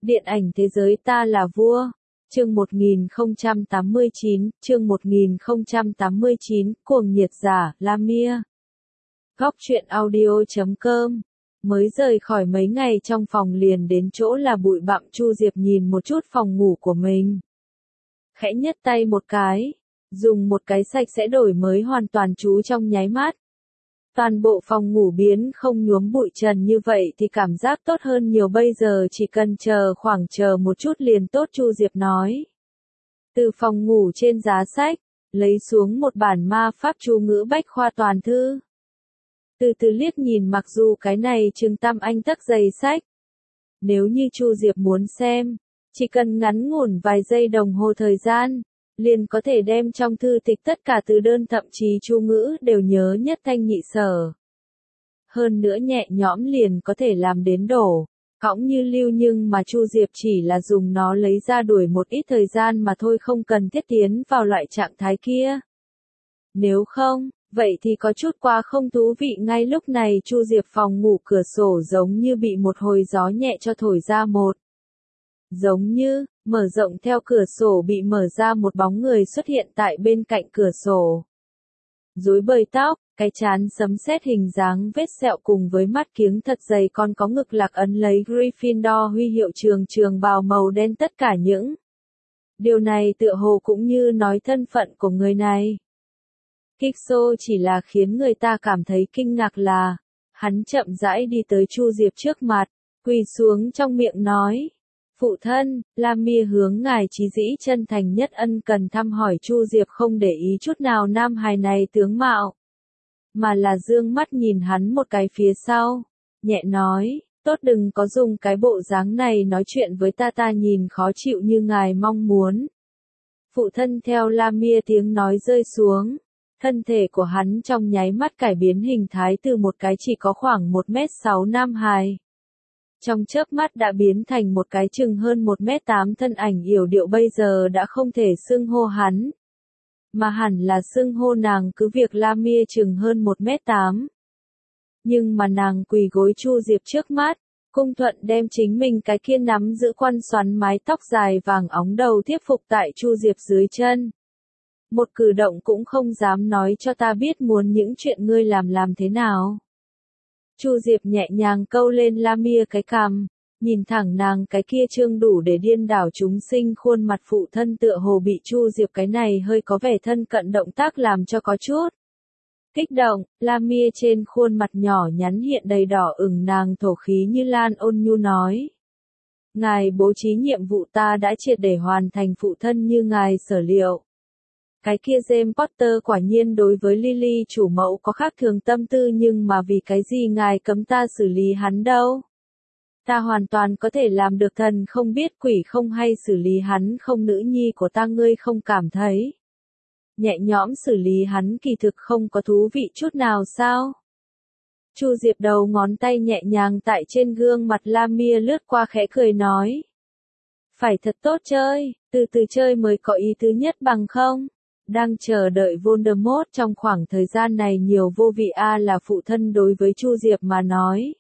Điện ảnh thế giới ta là vua. Chương 1089, cuồng nhiệt giả, Lamia. Góc truyện audio.com. Mới rời khỏi mấy ngày trong phòng liền đến chỗ là bụi bặm. Chu Diệp nhìn một chút phòng ngủ của mình. Khẽ nhấc tay một cái, dùng một cái sạch sẽ đổi mới hoàn toàn chú trong nháy mắt. Toàn bộ phòng ngủ biến không nhuốm bụi trần như vậy thì cảm giác tốt hơn nhiều, bây giờ chỉ cần chờ một chút liền tốt, Chu Diệp nói. Từ phòng ngủ trên giá sách, lấy xuống một bản ma pháp chú ngữ bách khoa toàn thư. Từ từ liếc nhìn, mặc dù cái này chừng tăm anh tấc dày sách. Nếu như Chu Diệp muốn xem, chỉ cần ngắn ngủn vài giây đồng hồ thời gian, liền có thể đem trong thư tịch tất cả từ đơn thậm chí chú ngữ đều nhớ nhất thanh nhị sở. Hơn nữa nhẹ nhõm liền có thể làm đến đổ, cõng như lưu, nhưng mà Chu Diệp chỉ là dùng nó lấy ra đuổi một ít thời gian mà thôi, không cần thiết tiến vào loại trạng thái kia. Nếu không, vậy thì có chút quá không thú vị. Ngay lúc này Chu Diệp phòng ngủ cửa sổ giống như bị một hồi gió nhẹ cho thổi ra một. Giống như, mở rộng theo cửa sổ bị mở ra, một bóng người xuất hiện tại bên cạnh cửa sổ. Rối bời tóc, cái trán sấm sét hình dáng vết sẹo cùng với mắt kiếng thật dày, còn có ngực lạc ấn lấy Gryffindor huy hiệu, trường bào màu đen, tất cả những điều này tựa hồ cũng như nói thân phận của người này. Kixo chỉ là khiến người ta cảm thấy kinh ngạc là, hắn chậm rãi đi tới Chu Diệp trước mặt, quỳ xuống trong miệng nói. Phụ thân, Lamia hướng ngài chí dĩ chân thành nhất ân cần thăm hỏi. Chu Diệp không để ý chút nào nam hài này tướng mạo, mà là dương mắt nhìn hắn một cái phía sau, nhẹ nói, tốt, đừng có dùng cái bộ dáng này nói chuyện với ta nhìn khó chịu như ngài mong muốn. Phụ thân. Theo Lamia tiếng nói rơi xuống, thân thể của hắn trong nháy mắt cải biến hình thái, từ một cái chỉ có khoảng 1m6 nam hài. Trong chớp mắt đã biến thành một cái chừng hơn 1m8 thân ảnh yểu điệu, bây giờ đã không thể xưng hô hắn, mà hẳn là xưng hô nàng, cứ việc Lamia chừng hơn 1m8. Nhưng mà nàng quỳ gối Chu Diệp trước mắt, cung thuận đem chính mình cái kia nắm giữ quan xoắn mái tóc dài vàng óng đầu tiếp phục tại Chu Diệp dưới chân. Một cử động cũng không dám nói cho ta biết muốn những chuyện ngươi làm thế nào. Chu Diệp nhẹ nhàng câu lên Lamia cái cằm, nhìn thẳng nàng cái kia trương đủ để điên đảo chúng sinh khuôn mặt. Phụ thân tựa hồ bị Chu Diệp cái này hơi có vẻ thân cận động tác làm cho có chút kích động. Lamia trên khuôn mặt nhỏ nhắn hiện đầy đỏ ửng, nàng thổ khí như lan, ôn nhu nói. Ngài bố trí nhiệm vụ ta đã triệt để hoàn thành, phụ thân, như ngài sở liệu. Cái kia James Potter quả nhiên đối với Lily chủ mẫu có khác thường tâm tư, nhưng mà vì cái gì ngài cấm ta xử lý hắn đâu? Ta hoàn toàn có thể làm được, thần không biết quỷ không hay xử lý hắn không? Nữ nhi của ta, ngươi không cảm thấy nhẹ nhõm xử lý hắn kỳ thực không có thú vị chút nào sao? Chu Diệp đầu ngón tay nhẹ nhàng tại trên gương mặt Lamia lướt qua, khẽ cười nói. Phải thật tốt chơi, từ từ chơi mới có ý tứ nhất, bằng không? Đang chờ đợi Voldemort trong khoảng thời gian này nhiều vô vị là phụ thân đối với Chu Diệp mà nói.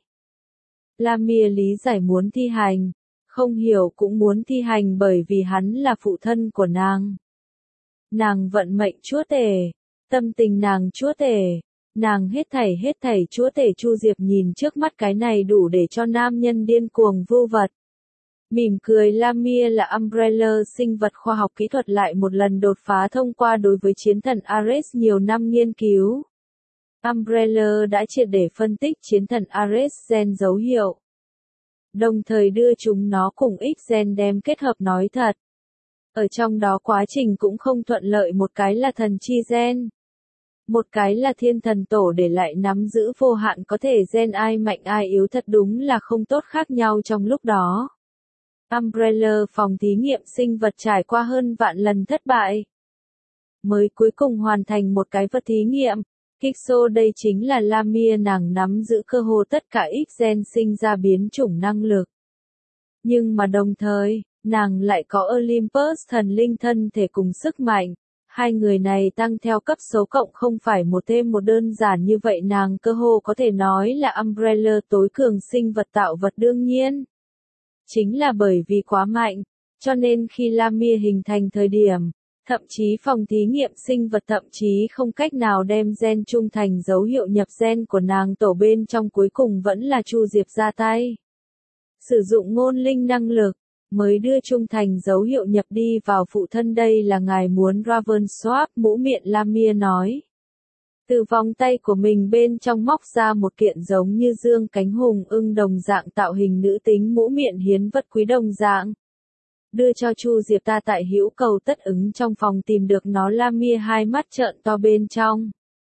Lamia lý giải muốn thi hành, không hiểu cũng muốn thi hành, bởi vì hắn là phụ thân của nàng. Nàng vận mệnh chúa tể, tâm tình nàng chúa tể, nàng hết thảy chúa tể. Chu Diệp nhìn trước mắt cái này đủ để cho nam nhân điên cuồng vô vật. Mỉm cười. Lamia là Umbrella, sinh vật khoa học kỹ thuật lại một lần đột phá thông qua đối với chiến thần Ares nhiều năm nghiên cứu. Umbrella đã triệt để phân tích chiến thần Ares gen dấu hiệu, đồng thời đưa chúng nó cùng X gen đem kết hợp. Nói thật, ở trong đó quá trình cũng không thuận lợi, một cái là thần chi gen, một cái là thiên thần tổ để lại nắm giữ vô hạn có thể gen, ai mạnh ai yếu thật đúng là không tốt khác nhau trong lúc đó. Umbrella phòng thí nghiệm sinh vật trải qua hơn vạn lần thất bại, mới cuối cùng hoàn thành một cái vật thí nghiệm. Kixo, đây chính là Lamia, nàng nắm giữ cơ hồ tất cả X gen sinh ra biến chủng năng lực. Nhưng mà đồng thời, nàng lại có Olympus thần linh thân thể cùng sức mạnh. Hai người này tăng theo cấp số cộng, không phải một thêm một đơn giản như vậy, nàng cơ hồ có thể nói là Umbrella tối cường sinh vật tạo vật. Đương nhiên, Chính là bởi vì quá mạnh, cho nên khi Lamia hình thành thời điểm, thậm chí phòng thí nghiệm sinh vật thậm chí không cách nào đem gen trung thành dấu hiệu nhập gen của nàng tổ bên trong, cuối cùng vẫn là Chu Diệp ra tay. Sử dụng ngôn linh năng lực, mới đưa trung thành dấu hiệu nhập đi vào phụ thân, đây là ngài muốn Ravenswap, mũ miệng Lamia nói. Từ vòng tay của mình bên trong móc ra một kiện giống như dương cánh hùng ưng đồng dạng tạo hình nữ tính mũ miệng hiến vật quý đồng dạng. Đưa cho Chu Diệp, ta tại hữu cầu tất ứng trong phòng tìm được nó. Lamia hai mắt trợn to bên trong.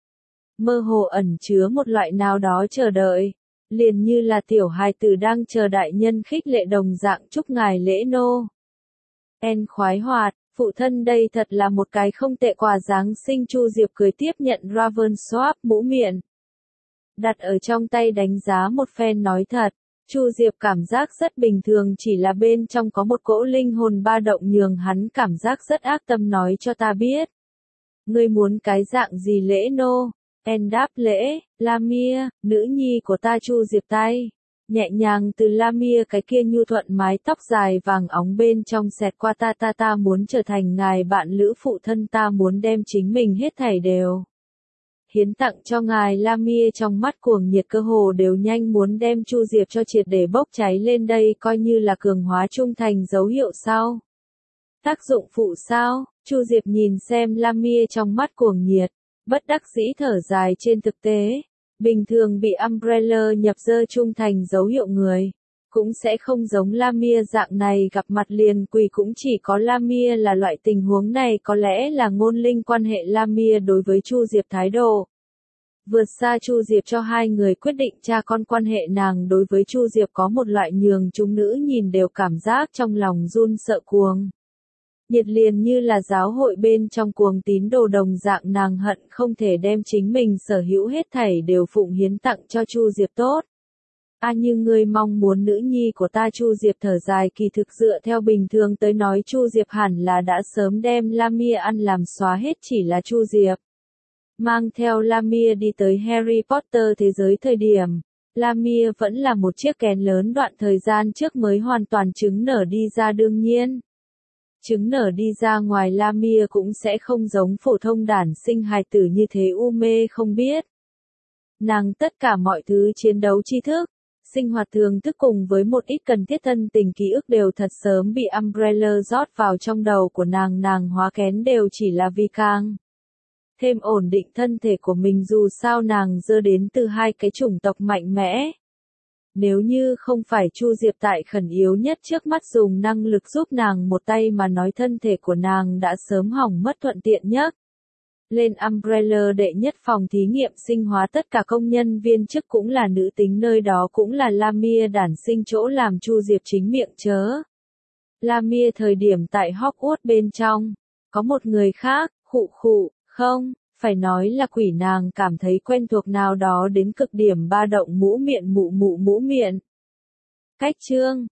Mơ hồ ẩn chứa một loại nào đó chờ đợi. Liền như là tiểu hài tử đang chờ đại nhân khích lệ đồng dạng, chúc ngài lễ nô. En khoái hoạt, phụ thân đây thật là một cái không tệ quà Giáng sinh. Chu Diệp cười tiếp nhận Ravenswap mũ miệng. Đặt ở trong tay đánh giá một phen, nói thật. Chu Diệp cảm giác rất bình thường, chỉ là bên trong có một cỗ linh hồn ba động nhường hắn cảm giác rất ác tâm. Nói cho ta biết. Ngươi muốn cái dạng gì lễ nô? En đáp lễ, Lamia, nữ nhi của ta. Chu Diệp tay nhẹ nhàng từ Lamia cái kia nhu thuận mái tóc dài vàng óng bên trong xẹt qua. Ta muốn trở thành ngài bạn lữ phụ thân, ta muốn đem chính mình hết thảy đều hiến tặng cho ngài. Lamia trong mắt cuồng nhiệt cơ hồ đều nhanh muốn đem Chu Diệp cho triệt để bốc cháy lên, đây coi như là cường hóa trung thành dấu hiệu sao? Tác dụng phụ sao? Chu Diệp nhìn xem Lamia trong mắt cuồng nhiệt, bất đắc dĩ thở dài. Trên thực tế, bình thường bị Umbrella nhập dơ trung thành dấu hiệu người, cũng sẽ không giống Lamia dạng này gặp mặt liền quỳ, cũng chỉ có Lamia là loại tình huống này. Có lẽ là ngôn linh quan hệ, Lamia đối với Chu Diệp thái độ vượt xa Chu Diệp cho hai người quyết định cha con quan hệ. Nàng đối với Chu Diệp có một loại nhường chúng nữ nhìn đều cảm giác trong lòng run sợ cuồng nhiệt, liền như là giáo hội bên trong cuồng tín đồ đồng dạng. Nàng hận không thể đem chính mình sở hữu hết thảy đều phụng hiến tặng cho Chu Diệp. Tốt. Như ngươi mong muốn nữ nhi của ta. Chu Diệp thở dài, kỳ thực dựa theo bình thường tới nói Chu Diệp hẳn là đã sớm đem Lamia ăn làm xóa hết, chỉ là Chu Diệp mang theo Lamia đi tới Harry Potter thế giới thời điểm, Lamia vẫn là một chiếc kén lớn, đoạn thời gian trước mới hoàn toàn trứng nở đi ra. Đương nhiên, trứng nở đi ra ngoài Lamia cũng sẽ không giống phổ thông đản sinh hài tử như thế u mê không biết. Nàng tất cả mọi thứ chiến đấu tri thức, sinh hoạt thường thức cùng với một ít cần thiết thân tình ký ức đều thật sớm bị Umbrella rót vào trong đầu của nàng. Nàng hóa kén đều chỉ là vì càng thêm ổn định thân thể của mình, dù sao nàng dơ đến từ hai cái chủng tộc mạnh mẽ. Nếu như không phải Chu Diệp tại khẩn yếu nhất trước mắt dùng năng lực giúp nàng một tay mà nói, thân thể của nàng đã sớm hỏng mất. Thuận tiện nhất lên Umbrella đệ nhất phòng thí nghiệm sinh hóa, tất cả công nhân viên chức cũng là nữ tính, nơi đó cũng là Lamia đản sinh chỗ làm. Chu Diệp chính miệng chớ Lamia thời điểm tại Hogwarts bên trong, có một người khác, không, phải nói là quỷ. Nàng cảm thấy quen thuộc nào đó đến cực điểm, ba động mũ miệng. Mũ miệng. Cách chương